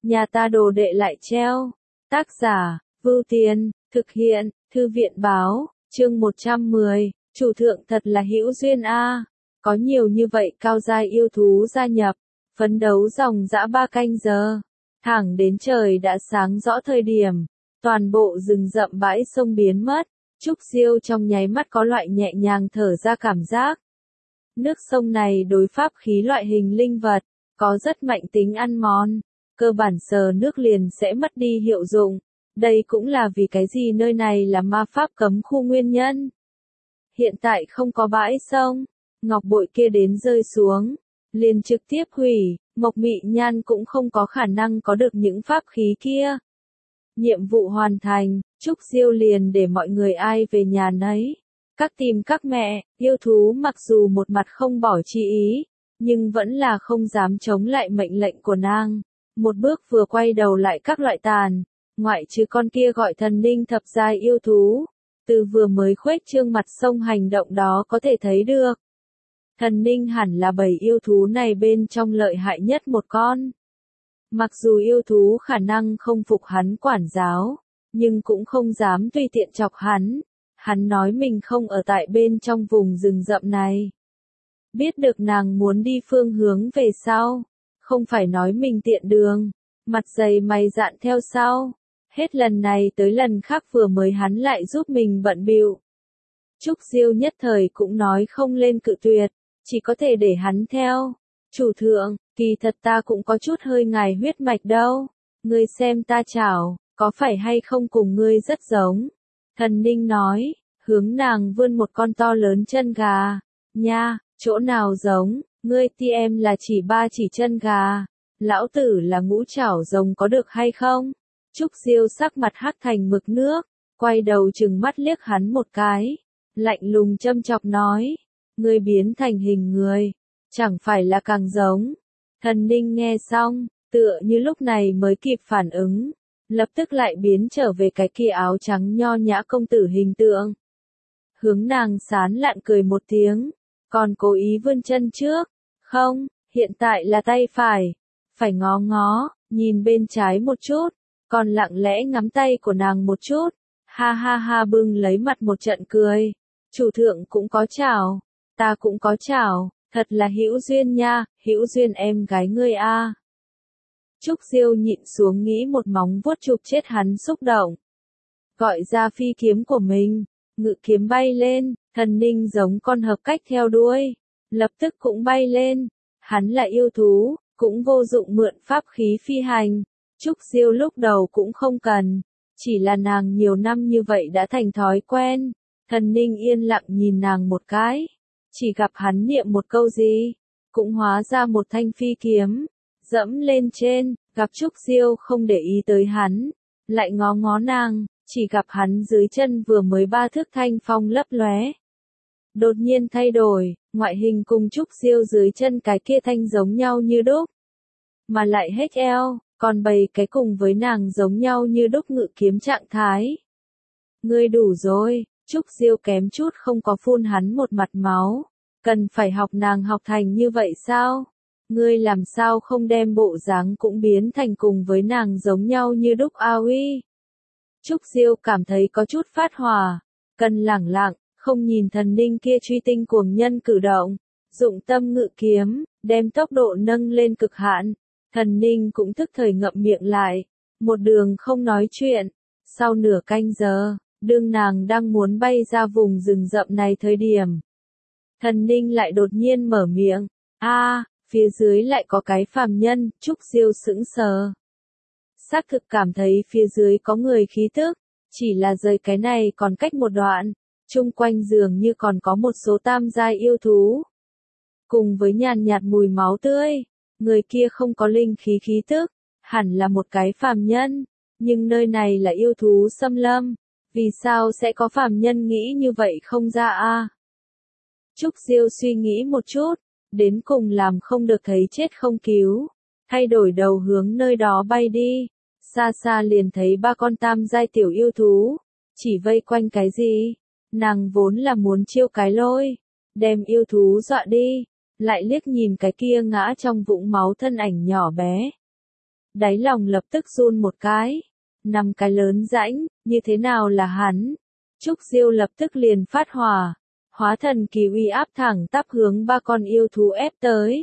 nhà ta đồ đệ lại treo. Tác giả, Vưu Tiên, thực hiện, Thư viện báo, chương 110, chủ thượng thật là hữu duyên a. Có nhiều như vậy cao giai yêu thú gia nhập, phấn đấu dòng dã 3 canh giờ, thẳng đến trời đã sáng rõ thời điểm, toàn bộ rừng rậm bãi sông biến mất, Trúc Diêu trong nháy mắt có loại nhẹ nhàng thở ra cảm giác. Nước sông này đối pháp khí loại hình linh vật, có rất mạnh tính ăn mòn, cơ bản sờ nước liền sẽ mất đi hiệu dụng. Đây cũng là vì cái gì nơi này là ma pháp cấm khu nguyên nhân. Hiện tại không có bãi sông, ngọc bội kia đến rơi xuống, liền trực tiếp hủy, Mộc Mị Nhan cũng không có khả năng có được những pháp khí kia. Nhiệm vụ hoàn thành, Trúc Diêu liền để mọi người ai về nhà nấy. Các tìm các mẹ, yêu thú mặc dù một mặt không bỏ chi ý, nhưng vẫn là không dám chống lại mệnh lệnh của nàng. Một bước vừa quay đầu lại các loại tàn, ngoại trừ con kia gọi thần ninh thập giai yêu thú. Từ vừa mới khuếch trương mặt sông hành động đó có thể thấy được. Thần ninh hẳn là bầy yêu thú này bên trong lợi hại nhất một con. Mặc dù yêu thú khả năng không phục hắn quản giáo, nhưng cũng không dám tùy tiện chọc hắn. Hắn nói mình không ở tại bên trong vùng rừng rậm này. Biết được nàng muốn đi phương hướng về sau, không phải nói mình tiện đường, mặt dày mày dạn theo sau. Hết lần này tới lần khác vừa mới hắn lại giúp mình bận bịu. Trúc Diêu nhất thời cũng nói không lên cự tuyệt, chỉ có thể để hắn theo. Chủ thượng, kỳ thật ta cũng có chút hơi ngài huyết mạch đâu. Ngươi xem ta chảo, có phải hay không cùng ngươi rất giống. Thần ninh nói, hướng nàng vươn một con to lớn chân gà. Nha, chỗ nào giống, ngươi ti em là chỉ 3 chỉ chân gà. Lão tử là ngũ chảo rồng có được hay không? Trúc Diêu sắc mặt hắc thành mực nước, quay đầu trừng mắt liếc hắn một cái. Lạnh lùng châm chọc nói, ngươi biến thành hình người, chẳng phải là càng giống. Thần ninh nghe xong, tựa như lúc này mới kịp phản ứng. Lập tức lại biến trở về cái kia áo trắng nho nhã công tử hình tượng. Hướng nàng sán lạn cười một tiếng, còn cố ý vươn chân trước. Không, hiện tại là tay phải. Phải ngó ngó, nhìn bên trái một chút, còn lặng lẽ ngắm tay của nàng một chút. Ha ha ha bưng lấy mặt một trận cười. Chủ thượng cũng có chảo, ta cũng có chảo, thật là hữu duyên nha, hữu duyên em gái ngươi a. Trúc Diêu nhịn xuống nghĩ một móng vuốt chụp chết hắn xúc động. Gọi ra phi kiếm của mình, ngự kiếm bay lên, thần ninh giống con hợp cách theo đuôi. Lập tức cũng bay lên, hắn là yêu thú, cũng vô dụng mượn pháp khí phi hành. Trúc Diêu lúc đầu cũng không cần, chỉ là nàng nhiều năm như vậy đã thành thói quen. Thần ninh yên lặng nhìn nàng một cái, chỉ gặp hắn niệm một câu gì, cũng hóa ra một thanh phi kiếm. Dẫm lên trên, gặp Trúc Diêu không để ý tới hắn, lại ngó ngó nàng, chỉ gặp hắn dưới chân vừa mới 3 thước thanh phong lấp lóe. Đột nhiên thay đổi, ngoại hình cùng Trúc Diêu dưới chân cái kia thanh giống nhau như đúc. Mà lại hết eo, còn bày cái cùng với nàng giống nhau như đúc ngự kiếm trạng thái. Ngươi đủ rồi, Trúc Diêu kém chút không có phun hắn một mặt máu. Cần phải học nàng học thành như vậy sao? Ngươi làm sao không đem bộ dáng cũng biến thành cùng với nàng giống nhau như đúc a uy. Trúc Diêu cảm thấy có chút phát hỏa, cần lẳng lặng, không nhìn thần ninh kia truy tinh cuồng nhân cử động, dụng tâm ngự kiếm, đem tốc độ nâng lên cực hạn. Thần ninh cũng tức thời ngậm miệng lại, một đường không nói chuyện. Sau nửa canh giờ, đương nàng đang muốn bay ra vùng rừng rậm này thời điểm. Thần ninh lại đột nhiên mở miệng, phía dưới lại có cái phàm nhân. Trúc Diêu sững sờ. Xác thực cảm thấy phía dưới có người khí tức, chỉ là rời cái này còn cách một đoạn, chung quanh dường như còn có một số tam giai yêu thú. Cùng với nhàn nhạt mùi máu tươi, người kia không có linh khí khí tức, hẳn là một cái phàm nhân, nhưng nơi này là yêu thú xâm lâm, vì sao sẽ có phàm nhân nghĩ như vậy không ra a? Trúc Diêu suy nghĩ một chút, đến cùng làm không được thấy chết không cứu, thay đổi đầu hướng nơi đó bay đi, xa xa liền thấy 3 con tam giai tiểu yêu thú, chỉ vây quanh cái gì, nàng vốn là muốn chiêu cái lôi, đem yêu thú dọa đi, lại liếc nhìn cái kia ngã trong vũng máu thân ảnh nhỏ bé. đáy lòng lập tức run một cái. 5 cái lớn rãnh, như thế nào là hắn? Trúc Diêu lập tức liền phát hỏa, hóa thần kỳ uy áp thẳng tắp hướng 3 con yêu thú ép tới.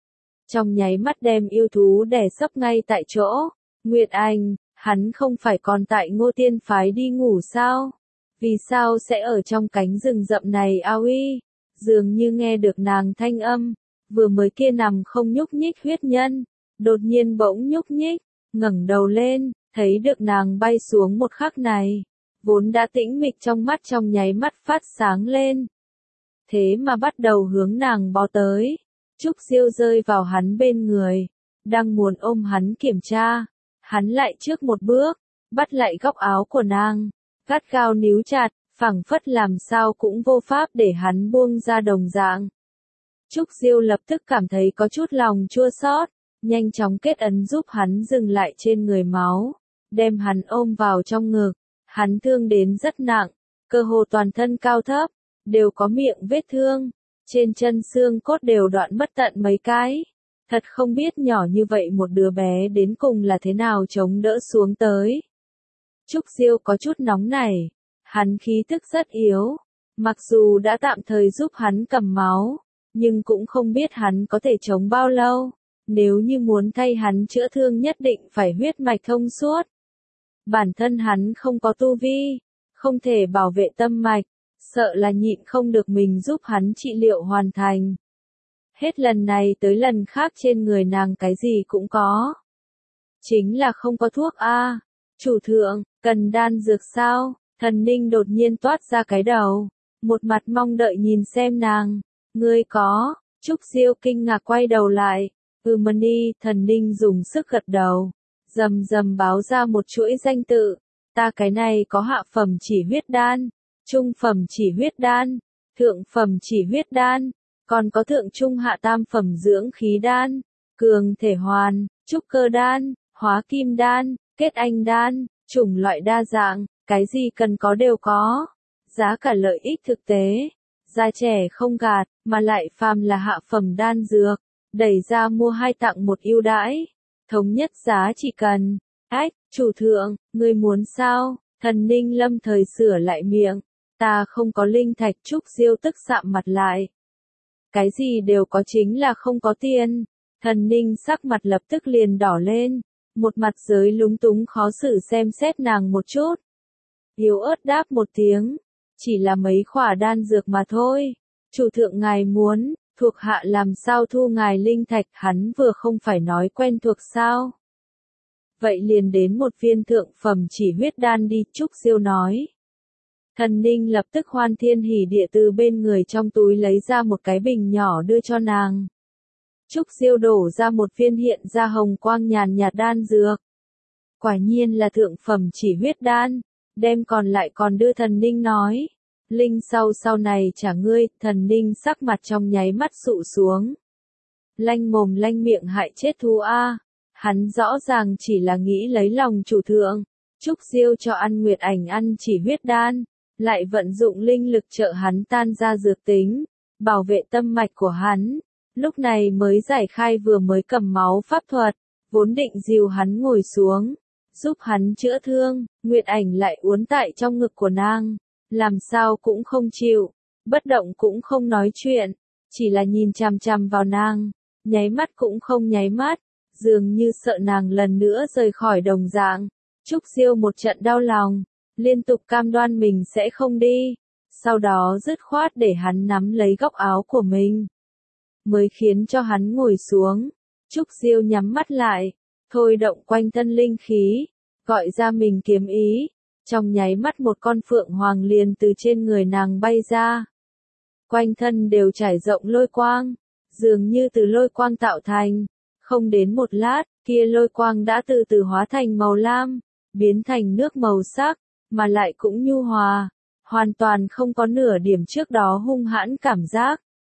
Trong nháy mắt đem yêu thú đè sấp ngay tại chỗ. Nguyệt Anh, hắn không phải còn tại Ngô Tiên phái đi ngủ sao? Vì sao sẽ ở trong cánh rừng rậm này ao uy? Dường như nghe được nàng thanh âm, vừa mới kia nằm không nhúc nhích huyết nhân, đột nhiên bỗng nhúc nhích, ngẩng đầu lên, thấy được nàng bay xuống một khắc này, vốn đã tĩnh mịch trong mắt trong nháy mắt phát sáng lên. Thế mà bắt đầu hướng nàng bò tới. Trúc Diêu rơi vào hắn bên người, đang muốn ôm hắn kiểm tra, hắn lại trước một bước, bắt lại góc áo của nàng, gắt gao níu chặt, phảng phất làm sao cũng vô pháp để hắn buông ra đồng dạng. Trúc Diêu lập tức cảm thấy có chút lòng chua xót, nhanh chóng kết ấn giúp hắn dừng lại trên người máu, đem hắn ôm vào trong ngực. Hắn thương đến rất nặng, cơ hồ toàn thân cao thấp, đều có miệng vết thương, trên chân xương cốt đều đoạn mất tận mấy cái. Thật không biết nhỏ như vậy một đứa bé đến cùng là thế nào chống đỡ xuống tới. Trúc Diêu có chút nóng nảy, hắn khí tức rất yếu, mặc dù đã tạm thời giúp hắn cầm máu, nhưng cũng không biết hắn có thể chống bao lâu. Nếu như muốn thay hắn chữa thương nhất định phải huyết mạch thông suốt. Bản thân hắn không có tu vi, không thể bảo vệ tâm mạch, sợ là nhịn không được mình giúp hắn trị liệu hoàn thành. Hết lần này tới lần khác trên người nàng cái gì cũng có. Chính là không có thuốc a. Chủ thượng, cần đan dược sao? Thần Ninh đột nhiên toát ra cái đầu, một mặt mong đợi nhìn xem nàng. Ngươi có? Trúc Diêu kinh ngạc quay đầu lại. Mani, Thần Ninh dùng sức gật đầu, rầm rầm báo ra một chuỗi danh tự. Ta cái này có hạ phẩm chỉ huyết đan, trung phẩm chỉ huyết đan, thượng phẩm chỉ huyết đan, còn có thượng trung hạ tam phẩm dưỡng khí đan, cường thể hoàn, trúc cơ đan, hóa kim đan, kết anh đan, chủng loại đa dạng, cái gì cần có đều có. Giá cả lợi ích thực tế, già trẻ không gạt, mà lại phàm là hạ phẩm đan dược, đẩy ra mua 2 tặng 1 ưu đãi, thống nhất giá chỉ cần. Ách, chủ thượng, ngươi muốn sao? Thần Ninh lâm thời sửa lại miệng, ta không có linh thạch. Trúc Diêu tức sạm mặt lại. Cái gì đều có chính là không có tiền. Thần Ninh sắc mặt lập tức liền đỏ lên, một mặt giới lúng túng khó xử xem xét nàng một chút. Yếu ớt đáp một tiếng, chỉ là mấy khỏa đan dược mà thôi. Chủ thượng ngài muốn, thuộc hạ làm sao thu ngài linh thạch? Hắn vừa không phải nói quen thuộc sao? Vậy liền đến một viên thượng phẩm chỉ huyết đan đi. Trúc Diêu nói. Thần Ninh lập tức hoan thiên hỉ địa từ bên người trong túi lấy ra một cái bình nhỏ đưa cho nàng. Trúc Diêu đổ ra một viên hiện ra hồng quang nhàn nhạt đan dược. Quả nhiên là thượng phẩm chỉ huyết đan, đem còn lại còn đưa Thần Ninh nói. Linh sau này trả ngươi. Thần Ninh sắc mặt trong nháy mắt sụ xuống. Lanh mồm lanh miệng hại chết thú a. Hắn rõ ràng chỉ là nghĩ lấy lòng chủ thượng. Trúc Diêu cho ăn Nguyệt Ảnh ăn chỉ huyết đan, lại vận dụng linh lực trợ hắn tan ra dược tính, bảo vệ tâm mạch của hắn. Lúc này mới giải khai vừa mới cầm máu pháp thuật, vốn định dìu hắn ngồi xuống, giúp hắn chữa thương. Nguyệt Ảnh lại uốn tại trong ngực của nàng, làm sao cũng không chịu, bất động cũng không nói chuyện, chỉ là nhìn chằm chằm vào nàng, nháy mắt cũng không nháy mắt, dường như sợ nàng lần nữa rời khỏi đồng dạng. Trúc Diêu một trận đau lòng, liên tục cam đoan mình sẽ không đi, sau đó dứt khoát để hắn nắm lấy góc áo của mình, mới khiến cho hắn ngồi xuống. Trúc Diêu nhắm mắt lại, thôi động quanh thân linh khí, gọi ra mình kiếm ý, trong nháy mắt một con phượng hoàng liền từ trên người nàng bay ra. Quanh thân đều trải rộng lôi quang, dường như từ lôi quang tạo thành, không đến một lát, kia lôi quang đã từ từ hóa thành màu lam, biến thành nước màu sắc, mà lại cũng nhu hòa, hoàn toàn không có nửa điểm trước đó hung hãn cảm giác.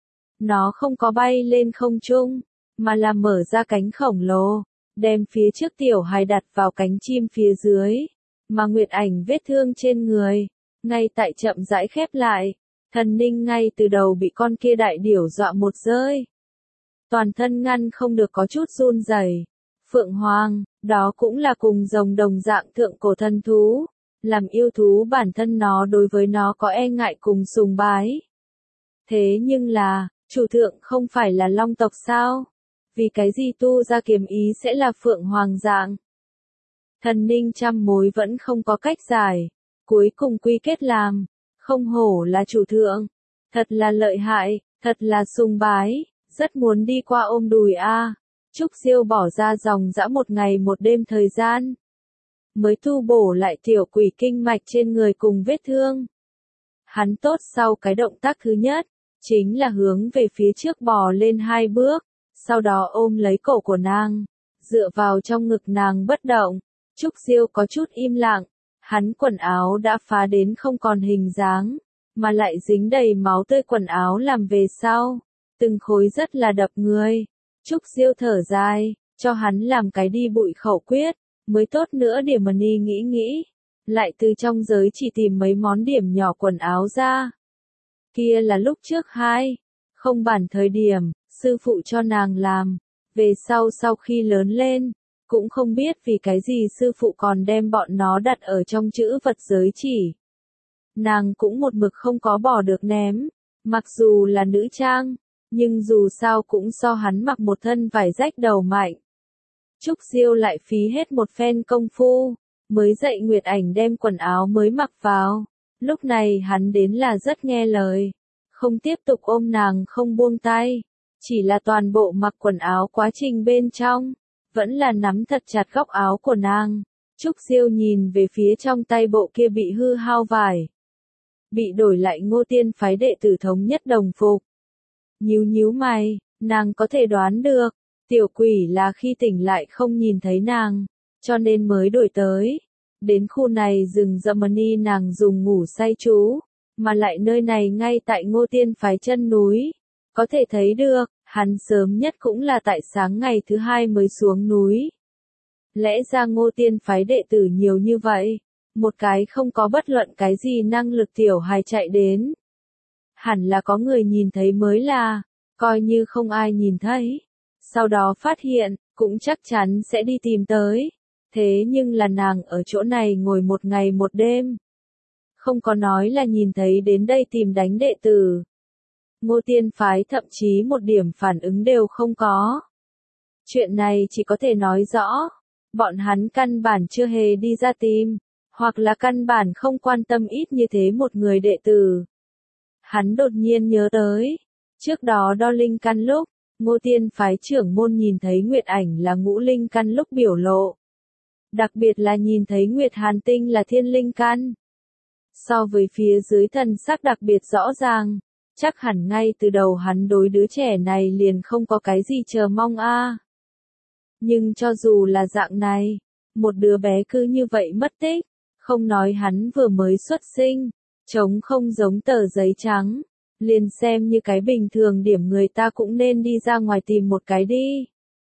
Nó không có bay lên không trung, mà là mở ra cánh khổng lồ, đem phía trước tiểu hài đặt vào cánh chim phía dưới, mà Nguyệt Ảnh vết thương trên người, ngay tại chậm rãi khép lại. Thần Ninh ngay từ đầu bị con kia đại điểu dọa một rơi. Toàn thân ngăn không được có chút run rẩy. Phượng Hoàng, Đó cũng là cùng rồng đồng dạng thượng cổ thần thú, làm yêu thú bản thân nó đối với nó có e ngại cùng sùng bái. Thế nhưng là, chủ thượng không phải là long tộc sao? Vì cái gì tu ra kiếm ý sẽ là phượng hoàng dạng? Thần Ninh trăm mối vẫn không có cách giải, cuối cùng quy kết làm, không hổ là chủ thượng, thật là lợi hại, thật là sùng bái, rất muốn đi qua ôm đùi a. Trúc Diêu bỏ ra dòng dã một ngày một đêm thời gian, mới tu bổ lại tiểu quỷ kinh mạch trên người cùng vết thương. Hắn tốt sau cái động tác thứ nhất, chính là hướng về phía trước bò lên 2 bước, sau đó ôm lấy cổ của nàng, dựa vào trong ngực nàng bất động. Trúc Diêu có chút im lặng, hắn quần áo đã phá đến không còn hình dáng, mà lại dính đầy máu tươi quần áo làm về sau, từng khối rất là đập người. Trúc Diêu thở dài, cho hắn làm cái đi bụi khẩu quyết, mới tốt nữa điểm Mani nghĩ, lại từ trong giới chỉ tìm mấy món điểm nhỏ quần áo ra. Kia là lúc trước không bản thời điểm, sư phụ cho nàng làm, về sau khi lớn lên, cũng không biết vì cái gì sư phụ còn đem bọn nó đặt ở trong chữ vật giới chỉ. Nàng cũng một mực không có bỏ được ném, mặc dù là nữ trang, nhưng dù sao cũng so hắn mặc một thân vải rách đầu mạnh. Trúc Diêu lại phí hết một phen công phu, mới dạy Nguyệt Ảnh đem quần áo mới mặc vào. Lúc này hắn đến là rất nghe lời, không tiếp tục ôm nàng không buông tay, chỉ là toàn bộ mặc quần áo quá trình bên trong, vẫn là nắm thật chặt góc áo của nàng. Trúc Diêu nhìn về phía trong tay bộ kia bị hư hao vải, bị đổi lại Ngô Tiên phái đệ tử thống nhất đồng phục. Nhíu mày, nàng có thể đoán được, tiểu quỷ là khi tỉnh lại không nhìn thấy nàng, cho nên mới đổi tới. Đến khu này rừng Zamani nàng dùng ngủ say chú, mà lại nơi này ngay tại Ngô Tiên phái chân núi. Có thể thấy được, hắn sớm nhất cũng là tại sáng ngày thứ 2 mới xuống núi. Lẽ ra Ngô Tiên phái đệ tử nhiều như vậy, một cái không có bất luận cái gì năng lực tiểu hài chạy đến. Hẳn là có người nhìn thấy mới là, coi như không ai nhìn thấy. Sau đó phát hiện, cũng chắc chắn sẽ đi tìm tới. Thế nhưng là nàng ở chỗ này ngồi một ngày một đêm. Không có nói là nhìn thấy đến đây tìm đánh đệ tử. Ngô Tiên phái thậm chí một điểm phản ứng đều không có. Chuyện này chỉ có thể nói rõ, bọn hắn căn bản chưa hề đi ra tìm, hoặc là căn bản không quan tâm ít như thế một người đệ tử. Hắn đột nhiên nhớ tới, trước đó đo linh căn lúc, Ngô Tiên phái trưởng môn nhìn thấy Nguyệt Ảnh là ngũ linh căn lúc biểu lộ. Đặc biệt là nhìn thấy Nguyệt Hàn Tinh là thiên linh căn. So với phía dưới thần sắc đặc biệt rõ ràng, chắc hẳn ngay từ đầu hắn đối đứa trẻ này liền không có cái gì chờ mong a. Nhưng cho dù là dạng này, một đứa bé cứ như vậy mất tích, không nói hắn vừa mới xuất sinh, trống không giống tờ giấy trắng, liền xem như cái bình thường điểm người ta cũng nên đi ra ngoài tìm một cái đi.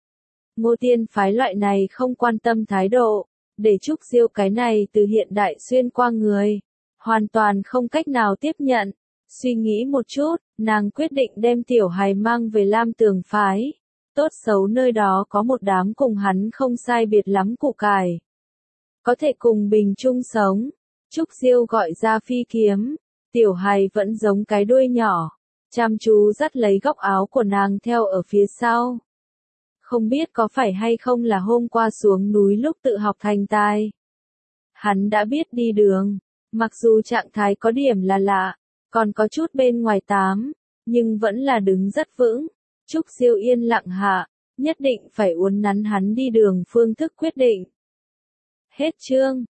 Ngô Tiên phái loại này không quan tâm thái độ, để Trúc Diêu cái này từ hiện đại xuyên qua người, hoàn toàn không cách nào tiếp nhận. Suy nghĩ một chút, nàng quyết định đem tiểu hài mang về Lam Tường phái. Tốt xấu nơi đó có một đám cùng hắn không sai biệt lắm củ cải. Có thể cùng bình chung sống. Trúc Diêu gọi ra phi kiếm, tiểu hài vẫn giống cái đuôi nhỏ, chăm chú dắt lấy góc áo của nàng theo ở phía sau. Không biết có phải hay không là hôm qua xuống núi lúc tự học thành tài. Hắn đã biết đi đường, mặc dù trạng thái có điểm là lạ, còn có chút bên ngoài tám, nhưng vẫn là đứng rất vững. Trúc Diêu yên lặng hạ, nhất định phải uốn nắn hắn đi đường phương thức quyết định. Hết chương.